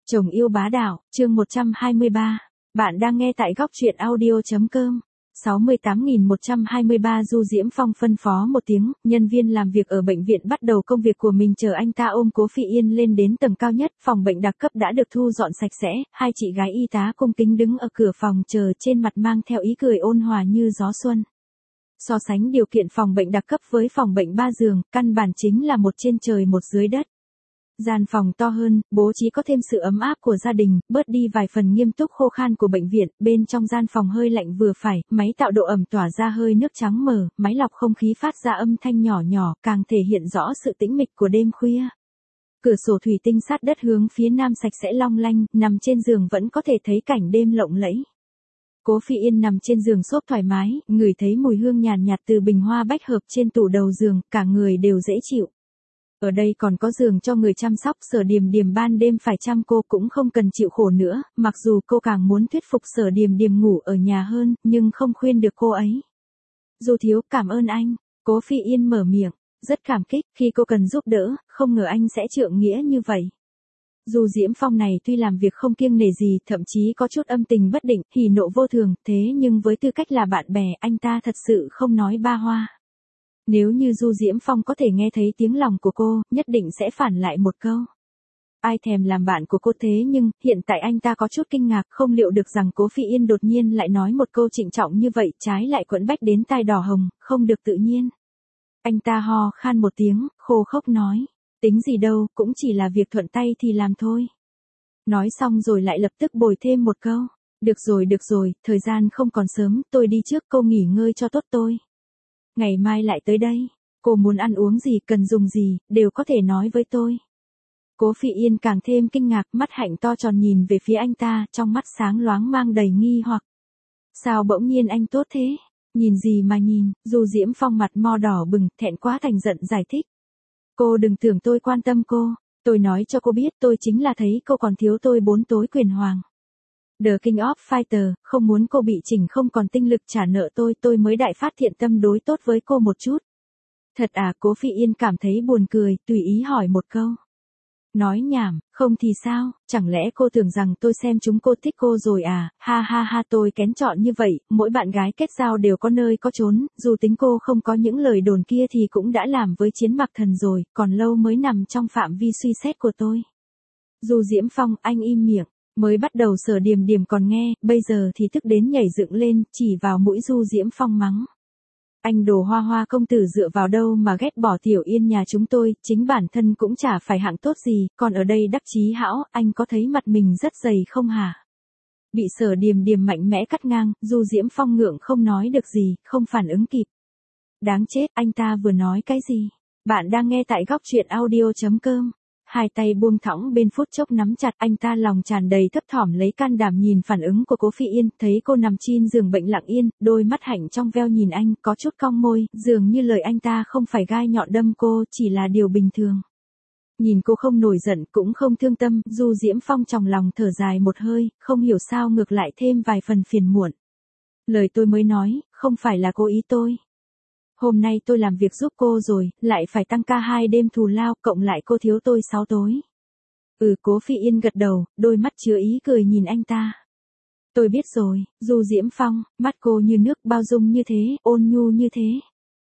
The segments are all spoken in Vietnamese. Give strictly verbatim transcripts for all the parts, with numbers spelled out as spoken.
Chồng yêu bá đạo, chương một trăm hai mươi ba. Bạn đang nghe tại góc truyện audio.com. sáu mươi tám nghìn một trăm hai mươi ba Du Diễm Phong phân phó một tiếng, nhân viên làm việc ở bệnh viện bắt đầu công việc của mình chờ anh ta ôm Cố Phi Yên lên đến tầng cao nhất, phòng bệnh đặc cấp đã được thu dọn sạch sẽ, hai chị gái y tá cung kính đứng ở cửa phòng chờ trên mặt mang theo ý cười ôn hòa như gió xuân. So sánh điều kiện phòng bệnh đặc cấp với phòng bệnh ba giường, căn bản chính là một trên trời một dưới đất. Gian phòng to hơn, bố trí có thêm sự ấm áp của gia đình, bớt đi vài phần nghiêm túc khô khan của bệnh viện, bên trong gian phòng hơi lạnh vừa phải, máy tạo độ ẩm tỏa ra hơi nước trắng mờ, máy lọc không khí phát ra âm thanh nhỏ nhỏ, càng thể hiện rõ sự tĩnh mịch của đêm khuya. Cửa sổ thủy tinh sát đất hướng phía nam sạch sẽ long lanh, nằm trên giường vẫn có thể thấy cảnh đêm lộng lẫy. Cố Phi Yên nằm trên giường xốp thoải mái, ngửi thấy mùi hương nhàn nhạt từ bình hoa bách hợp trên tủ đầu giường, cả người đều dễ chịu. Ở đây còn có giường cho người chăm sóc, Sở Điềm Điềm ban đêm phải chăm cô cũng không cần chịu khổ nữa, mặc dù cô càng muốn thuyết phục Sở Điềm Điềm ngủ ở nhà hơn, nhưng không khuyên được cô ấy. Du thiếu, cảm ơn anh. Cố Phi Yên mở miệng, rất cảm kích, khi cô cần giúp đỡ, không ngờ anh sẽ trượng nghĩa như vậy. Du Diễm Phong này tuy làm việc không kiêng nể gì, thậm chí có chút âm tình bất định, hỉ nộ vô thường, thế nhưng với tư cách là bạn bè, anh ta thật sự không nói ba hoa. Nếu như Du Diễm Phong có thể nghe thấy tiếng lòng của cô, nhất định sẽ phản lại một câu. Ai thèm làm bạn của cô thế nhưng, hiện tại anh ta có chút kinh ngạc, không liệu được rằng Cố Phi Yên đột nhiên lại nói một câu trịnh trọng như vậy, trái lại quẫn bách đến tai đỏ hồng, không được tự nhiên. Anh ta ho khan một tiếng, khô khốc nói, tính gì đâu, cũng chỉ là việc thuận tay thì làm thôi. Nói xong rồi lại lập tức bồi thêm một câu, được rồi được rồi, thời gian không còn sớm, tôi đi trước, cô nghỉ ngơi cho tốt tôi. Ngày mai lại tới đây, cô muốn ăn uống gì, cần dùng gì, đều có thể nói với tôi. Cố Phi Yên càng thêm kinh ngạc, mắt hạnh to tròn nhìn về phía anh ta, trong mắt sáng loáng mang đầy nghi hoặc. Sao bỗng nhiên anh tốt thế? Nhìn gì mà nhìn? Du Diễm Phong mặt mo đỏ bừng, thẹn quá thành giận giải thích. Cô đừng tưởng tôi quan tâm cô, tôi nói cho cô biết tôi chính là thấy cô còn thiếu tôi bốn tối quyền hoàng. The King of Fighter, không muốn cô bị chỉnh không còn tinh lực trả nợ tôi, tôi mới đại phát thiện tâm đối tốt với cô một chút. Thật à? Cố Phi Yên cảm thấy buồn cười, tùy ý hỏi một câu. Nói nhảm, không thì sao, chẳng lẽ cô tưởng rằng tôi xem chúng cô thích cô rồi à, ha ha ha, tôi kén chọn như vậy, mỗi bạn gái kết giao đều có nơi có chốn, dù tính cô không có những lời đồn kia thì cũng đã làm với Chiến Mặc Thần rồi, còn lâu mới nằm trong phạm vi suy xét của tôi. Du Diễm Phong, anh im miệng. Mới bắt đầu Sở Điềm Điềm còn nghe, bây giờ thì tức đến nhảy dựng lên, chỉ vào mũi Du Diễm Phong mắng. Anh đồ hoa hoa công tử dựa vào đâu mà ghét bỏ Tiểu Yên nhà chúng tôi, chính bản thân cũng chả phải hạng tốt gì, còn ở đây đắc chí hão, anh có thấy mặt mình rất dày không hả? Bị Sở Điềm Điềm mạnh mẽ cắt ngang, Du Diễm Phong ngượng không nói được gì, không phản ứng kịp. Đáng chết, anh ta vừa nói cái gì? Bạn đang nghe tại góc truyện audio.com. Hai tay buông thõng bên phút chốc nắm chặt, anh ta lòng tràn đầy thấp thỏm lấy can đảm nhìn phản ứng của Cố Phi Yên, thấy cô nằm trên giường bệnh lặng yên, đôi mắt hạnh trong veo nhìn anh, có chút cong môi, dường như lời anh ta không phải gai nhọn đâm cô, chỉ là điều bình thường. Nhìn cô không nổi giận, cũng không thương tâm, Du Diễm Phong trong lòng thở dài một hơi, không hiểu sao ngược lại thêm vài phần phiền muộn. Lời tôi mới nói, không phải là cố ý tôi. Hôm nay tôi làm việc giúp cô rồi, lại phải tăng ca hai đêm thù lao, cộng lại cô thiếu tôi sáu tối. Ừ, Cố Phi Yên gật đầu, đôi mắt chứa ý cười nhìn anh ta. Tôi biết rồi, Du Diễm Phong, mắt cô như nước, bao dung như thế, ôn nhu như thế.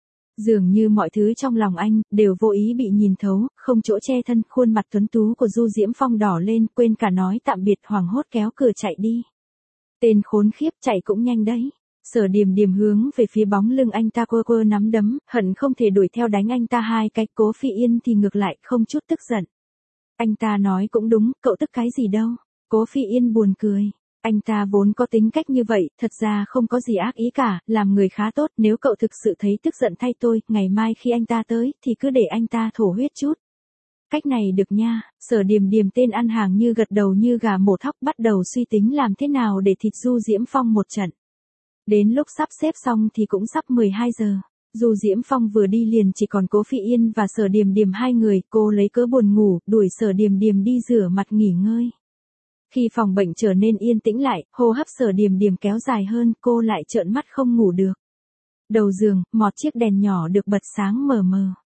Dường như mọi thứ trong lòng anh, đều vô ý bị nhìn thấu, không chỗ che thân, khuôn mặt tuấn tú của Du Diễm Phong đỏ lên, quên cả nói tạm biệt, hoảng hốt kéo cửa chạy đi. Tên khốn khiếp, chạy cũng nhanh đấy. Sở Điềm Điềm hướng về phía bóng lưng anh ta quơ quơ nắm đấm, hận không thể đuổi theo đánh anh ta hai cái. Cố Phi Yên thì ngược lại, không chút tức giận. Anh ta nói cũng đúng, cậu tức cái gì đâu. Cố Phi Yên buồn cười. Anh ta vốn có tính cách như vậy, thật ra không có gì ác ý cả, làm người khá tốt, nếu cậu thực sự thấy tức giận thay tôi, ngày mai khi anh ta tới, thì cứ để anh ta thổ huyết chút. Cách này được nha. Sở Điềm Điềm tên ăn hàng như gật đầu như gà mổ thóc, bắt đầu suy tính làm thế nào để thịt Du Diễm Phong một trận. Đến lúc sắp xếp xong thì cũng sắp mười hai giờ. Du Diễm Phong vừa đi liền chỉ còn Cố Phi Yên và Sở Điềm Điềm hai người, cô lấy cớ buồn ngủ, đuổi Sở Điềm Điềm đi rửa mặt nghỉ ngơi. Khi phòng bệnh trở nên yên tĩnh lại, hô hấp Sở Điềm Điềm kéo dài hơn, cô lại trợn mắt không ngủ được. Đầu giường, một chiếc đèn nhỏ được bật sáng mờ mờ.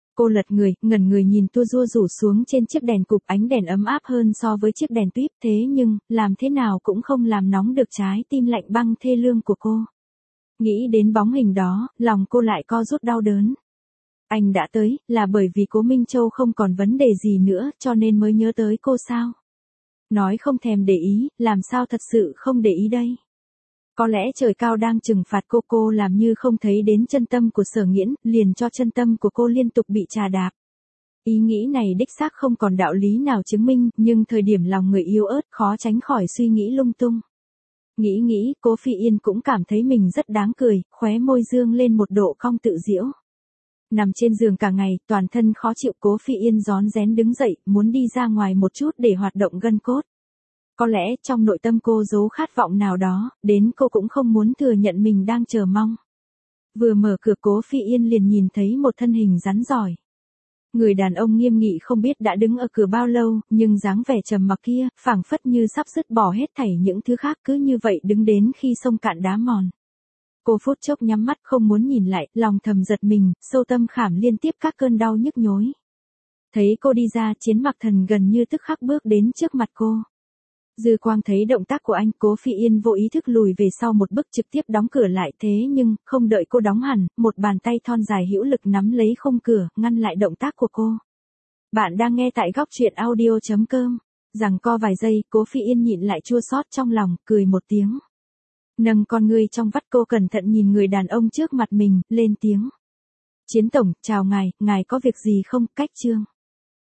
Cô lật người, ngẩn người nhìn tua rua rủ xuống trên chiếc đèn cụp, ánh đèn ấm áp hơn so với chiếc đèn tuýp, thế nhưng, làm thế nào cũng không làm nóng được trái tim lạnh băng thê lương của cô. Nghĩ đến bóng hình đó, lòng cô lại co rút đau đớn. Anh đã tới, là bởi vì Cố Minh Châu không còn vấn đề gì nữa, cho nên mới nhớ tới cô sao? Nói không thèm để ý, làm sao thật sự không để ý đây? Có lẽ trời cao đang trừng phạt cô, cô làm như không thấy đến chân tâm của Sở Nghiễn, liền cho chân tâm của cô liên tục bị trà đạp. Ý nghĩ này đích xác không còn đạo lý nào chứng minh, nhưng thời điểm lòng người yếu ớt khó tránh khỏi suy nghĩ lung tung. Nghĩ nghĩ, Cố Phi Yên cũng cảm thấy mình rất đáng cười, khóe môi dương lên một độ cong tự giễu. Nằm trên giường cả ngày, toàn thân khó chịu, Cố Phi Yên rón rén đứng dậy, muốn đi ra ngoài một chút để hoạt động gân cốt. Có lẽ trong nội tâm cô giấu khát vọng nào đó, đến cô cũng không muốn thừa nhận mình đang chờ mong. Vừa mở cửa, Cố Phi Yên liền nhìn thấy một thân hình rắn rỏi. Người đàn ông nghiêm nghị không biết đã đứng ở cửa bao lâu, nhưng dáng vẻ trầm mặc kia, phảng phất như sắp dứt bỏ hết thảy những thứ khác, cứ như vậy đứng đến khi sông cạn đá mòn. Cô phút chốc nhắm mắt không muốn nhìn lại, lòng thầm giật mình, sâu tâm khảm liên tiếp các cơn đau nhức nhối. Thấy cô đi ra, Chiến Mặc Thần gần như tức khắc bước đến trước mặt cô. Dư quang thấy động tác của anh, Cố Phi Yên vô ý thức lùi về sau một bước, trực tiếp đóng cửa lại, thế nhưng, không đợi cô đóng hẳn, một bàn tay thon dài hữu lực nắm lấy khung cửa, ngăn lại động tác của cô. Bạn đang nghe tại góc truyện audio chấm com. Giằng co vài giây, Cố Phi Yên nhịn lại chua xót trong lòng, cười một tiếng. Nâng con ngươi trong vắt, cô cẩn thận nhìn người đàn ông trước mặt mình, lên tiếng. Chiến tổng, chào ngài, ngài có việc gì không? Cách chương.